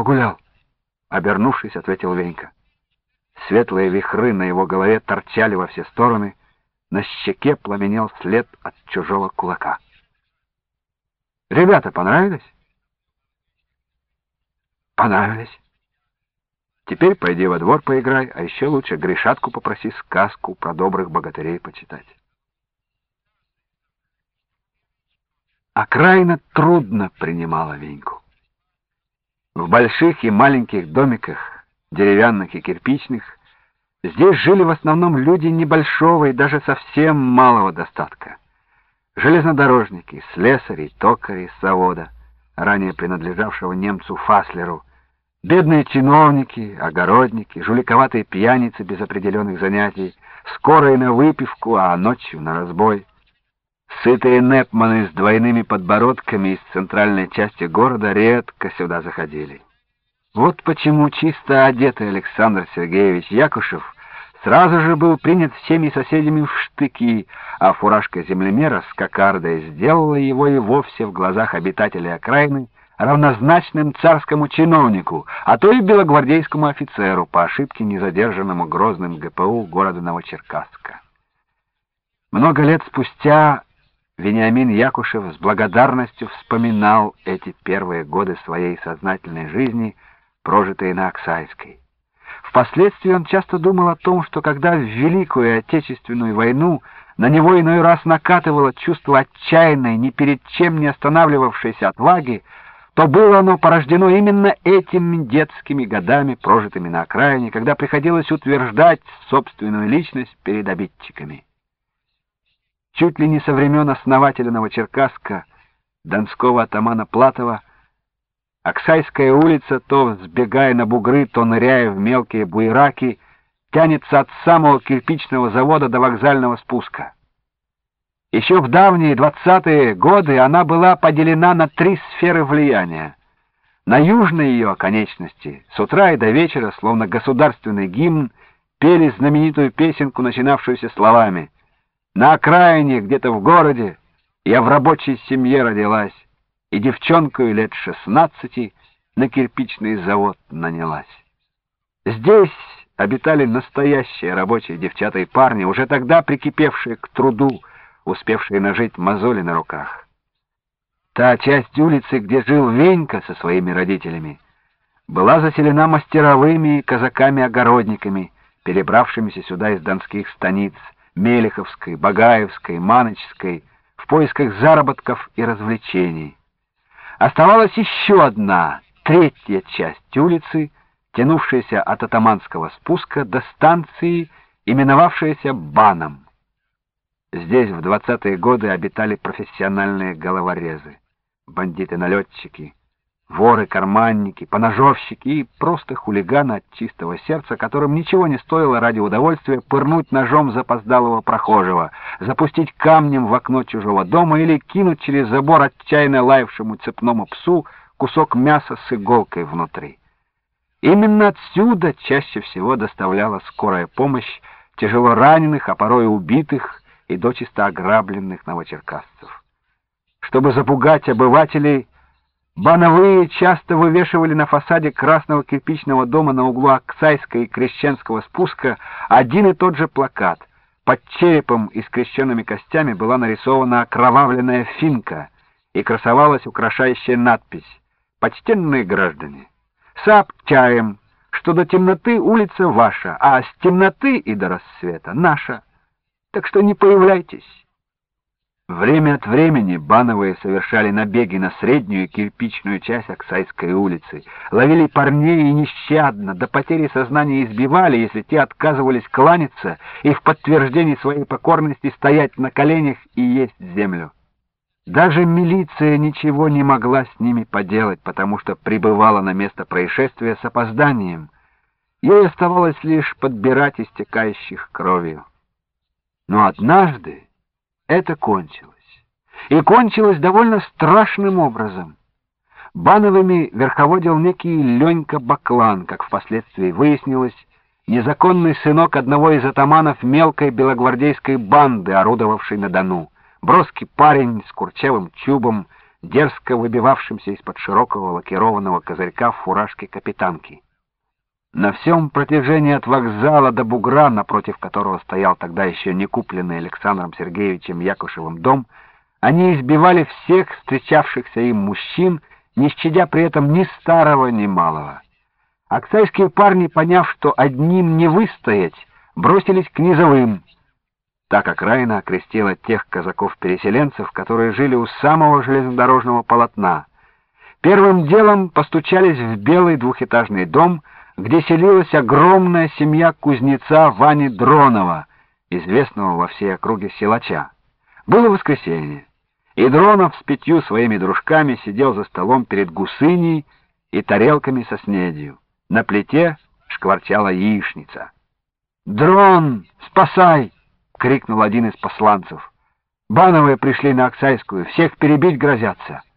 Погулял. Обернувшись, ответил Венька. Светлые вихры на его голове торчали во все стороны, на щеке пламенел след от чужого кулака. Ребята понравились? Понравились. Теперь пойди во двор поиграй, а еще лучше Гришатку попроси сказку про добрых богатырей почитать. Окраина трудно принимала Веньку. В больших и маленьких домиках, деревянных и кирпичных, здесь жили в основном люди небольшого и даже совсем малого достатка. Железнодорожники, слесари, токари с завода, ранее принадлежавшего немцу Фаслеру, бедные чиновники, огородники, жуликоватые пьяницы без определенных занятий, скорые на выпивку, а ночью на разбой. Сытые непманы с двойными подбородками из центральной части города редко сюда заходили. Вот почему чисто одетый Александр Сергеевич Якушев сразу же был принят всеми соседями в штыки, а фуражка землемера с кокардой сделала его и вовсе в глазах обитателей окраины равнозначным царскому чиновнику, а то и белогвардейскому офицеру, по ошибке незадержанному грозным ГПУ города Новочеркасска. Много лет спустя Вениамин Якушев с благодарностью вспоминал эти первые годы своей сознательной жизни, прожитые на Аксайской. Впоследствии он часто думал о том, что когда в Великую Отечественную войну на него иной раз накатывало чувство отчаянной, ни перед чем не останавливавшейся отваги, то было оно порождено именно этими детскими годами, прожитыми на окраине, когда приходилось утверждать собственную личность перед обидчиками. Чуть ли не со времен основателя Новочеркасска, донского атамана Платова, Аксайская улица, то взбегая на бугры, то ныряя в мелкие буераки, тянется от самого кирпичного завода до вокзального спуска. Еще в давние 20-е годы она была поделена на 3 сферы влияния. На южной ее оконечности с утра и до вечера, словно государственный гимн, пели знаменитую песенку, начинавшуюся словами: «На окраине, где-то в городе, я в рабочей семье родилась, и девчонкою лет 16 на кирпичный завод нанялась». Здесь обитали настоящие рабочие девчата и парни, уже тогда прикипевшие к труду, успевшие нажить мозоли на руках. Та часть улицы, где жил Венька со своими родителями, была заселена мастеровыми и казаками-огородниками, перебравшимися сюда из донских станиц Мелеховской, Багаевской, Маночской, в поисках заработков и развлечений. Оставалась еще одна, 3-я часть улицы, тянувшаяся от атаманского спуска до станции, именовавшаяся Баном. Здесь в 20-е годы обитали профессиональные головорезы, бандиты-налетчики, воры-карманники, поножовщики и просто хулиганы от чистого сердца, которым ничего не стоило ради удовольствия пырнуть ножом запоздалого прохожего, запустить камнем в окно чужого дома или кинуть через забор отчаянно лаявшему цепному псу кусок мяса с иголкой внутри. Именно отсюда чаще всего доставляла скорая помощь тяжело раненых, а порой убитых и дочисто ограбленных новочеркасцев. Чтобы запугать обывателей, бановые часто вывешивали на фасаде красного кирпичного дома на углу Аксайской и Крещенского спуска один и тот же плакат. Под черепом и скрещенными костями была нарисована окровавленная финка и красовалась украшающая надпись: «Почтенные граждане, сообщаем, что до темноты улица ваша, а с темноты и до рассвета наша. Так что не появляйтесь». Время от времени бановые совершали набеги на среднюю кирпичную часть Аксайской улицы, ловили парней и нещадно, до потери сознания избивали, если те отказывались кланяться и в подтверждении своей покорности стоять на коленях и есть землю. Даже милиция ничего не могла с ними поделать, потому что прибывала на место происшествия с опозданием. Ей оставалось лишь подбирать истекающих кровью. Но однажды это кончилось. И кончилось довольно страшным образом. Бановыми верховодил некий Ленька Баклан, как впоследствии выяснилось, незаконный сынок одного из атаманов мелкой белогвардейской банды, орудовавшей на Дону. Броский парень с курчавым чубом, дерзко выбивавшимся из-под широкого лакированного козырька в фуражке капитанки. На всем протяжении от вокзала до бугра, напротив которого стоял тогда еще не купленный Александром Сергеевичем Якушевым дом, они избивали всех встречавшихся им мужчин, не щадя при этом ни старого, ни малого. Аксайские парни, поняв, что одним не выстоять, бросились к низовым. Так окраина окрестила тех казаков-переселенцев, которые жили у самого железнодорожного полотна. Первым делом постучались в белый двухэтажный дом, где селилась огромная семья кузнеца Вани Дронова, известного во всей округе силача. Было воскресенье, и Дронов с 5 своими дружками сидел за столом перед гусыней и тарелками со снедью. На плите шкварчала яичница. «Дрон, спасай!» — крикнул один из посланцев. «Бановые пришли на Аксайскую, всех перебить грозятся».